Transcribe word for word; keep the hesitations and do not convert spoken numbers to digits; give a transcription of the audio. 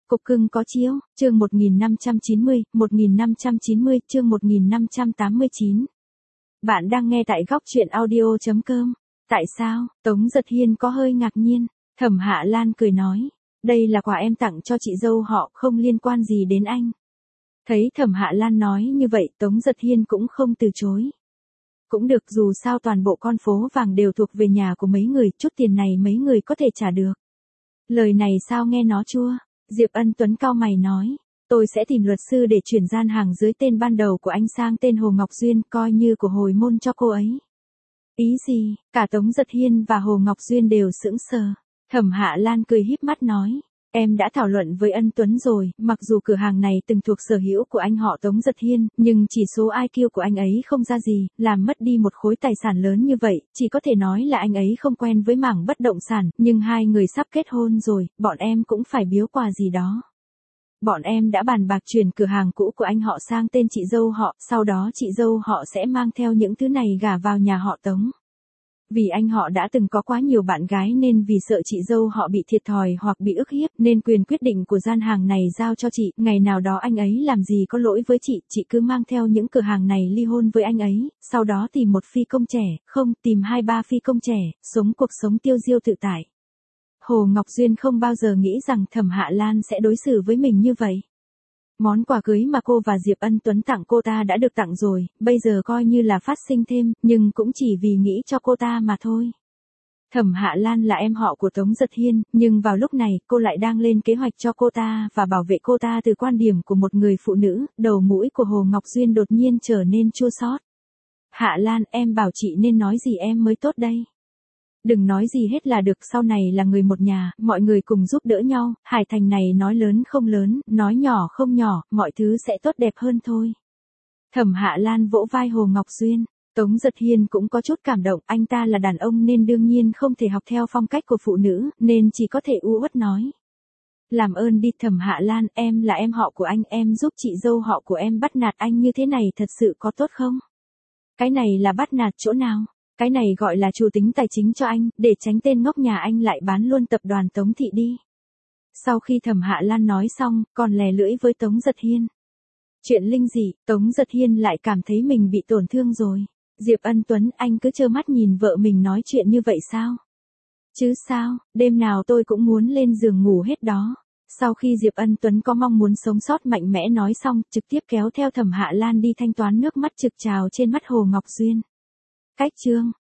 Cục cưng có chiếu, chương một nghìn năm trăm chín mươi, một nghìn năm trăm chín mươi, chương một nghìn năm trăm tám mươi chín. Bạn đang nghe tại góc truyện audio chấm com. Tại sao? Tống Giật Hiên có hơi ngạc nhiên. Thẩm Hạ Lan cười nói, đây là quà em tặng cho chị dâu họ, không liên quan gì đến anh. Thấy Thẩm Hạ Lan nói như vậy, Tống Giật Hiên cũng không từ chối. Cũng được, dù sao toàn bộ con phố vàng đều thuộc về nhà của mấy người, chút tiền này mấy người có thể trả được. Lời này sao nghe nó chua? Diệp Ân Tuấn cau mày nói, tôi sẽ tìm luật sư để chuyển gian hàng dưới tên ban đầu của anh sang tên Hồ Ngọc Duyên, coi như của hồi môn cho cô ấy. Ý gì? Cả Tống Giật Hiên và Hồ Ngọc Duyên đều sững sờ. Thẩm Hạ Lan cười híp mắt nói, em đã thảo luận với Ân Tuấn rồi, mặc dù cửa hàng này từng thuộc sở hữu của anh họ Tống Giật Hiên, nhưng chỉ số i kiu của anh ấy không ra gì, làm mất đi một khối tài sản lớn như vậy, chỉ có thể nói là anh ấy không quen với mảng bất động sản, nhưng hai người sắp kết hôn rồi, bọn em cũng phải biếu quà gì đó. Bọn em đã bàn bạc chuyển cửa hàng cũ của anh họ sang tên chị dâu họ, sau đó chị dâu họ sẽ mang theo những thứ này gả vào nhà họ Tống. Vì anh họ đã từng có quá nhiều bạn gái nên vì sợ chị dâu họ bị thiệt thòi hoặc bị ức hiếp nên quyền quyết định của gian hàng này giao cho chị. Ngày nào đó anh ấy làm gì có lỗi với chị, chị cứ mang theo những cửa hàng này ly hôn với anh ấy, sau đó tìm một phi công trẻ, không, tìm hai ba phi công trẻ, sống cuộc sống tiêu diêu tự tại. Hồ Ngọc Duyên không bao giờ nghĩ rằng Thẩm Hạ Lan sẽ đối xử với mình như vậy. Món quà cưới mà cô và Diệp Ân Tuấn tặng cô ta đã được tặng rồi, bây giờ coi như là phát sinh thêm, nhưng cũng chỉ vì nghĩ cho cô ta mà thôi. Thẩm Hạ Lan là em họ của Tống Giật Hiên, nhưng vào lúc này cô lại đang lên kế hoạch cho cô ta và bảo vệ cô ta từ quan điểm của một người phụ nữ. Đầu mũi của Hồ Ngọc Duyên đột nhiên trở nên chua xót. Hạ Lan, em bảo chị nên nói gì em mới tốt đây? Đừng nói gì hết là được, sau này là người một nhà, mọi người cùng giúp đỡ nhau, Hải Thành này nói lớn không lớn, nói nhỏ không nhỏ, mọi thứ sẽ tốt đẹp hơn thôi. Thẩm Hạ Lan vỗ vai Hồ Ngọc Duyên. Tống Giật Hiên cũng có chút cảm động, anh ta là đàn ông nên đương nhiên không thể học theo phong cách của phụ nữ, nên chỉ có thể u uất nói. Làm ơn đi Thẩm Hạ Lan, em là em họ của anh, em giúp chị dâu họ của em bắt nạt anh như thế này thật sự có tốt không? Cái này là bắt nạt chỗ nào? Cái này gọi là chủ tính tài chính cho anh, để tránh tên ngốc nhà anh lại bán luôn tập đoàn Tống Thị đi. Sau khi Thẩm Hạ Lan nói xong, còn lè lưỡi với Tống Giật Hiên. Chuyện linh dị, Tống Giật Hiên lại cảm thấy mình bị tổn thương rồi. Diệp Ân Tuấn, anh cứ trơ mắt nhìn vợ mình nói chuyện như vậy sao? Chứ sao, đêm nào tôi cũng muốn lên giường ngủ hết đó. Sau khi Diệp Ân Tuấn có mong muốn sống sót mạnh mẽ nói xong, trực tiếp kéo theo Thẩm Hạ Lan đi thanh toán, nước mắt trực trào trên mắt Hồ Ngọc Duyên. Cách chương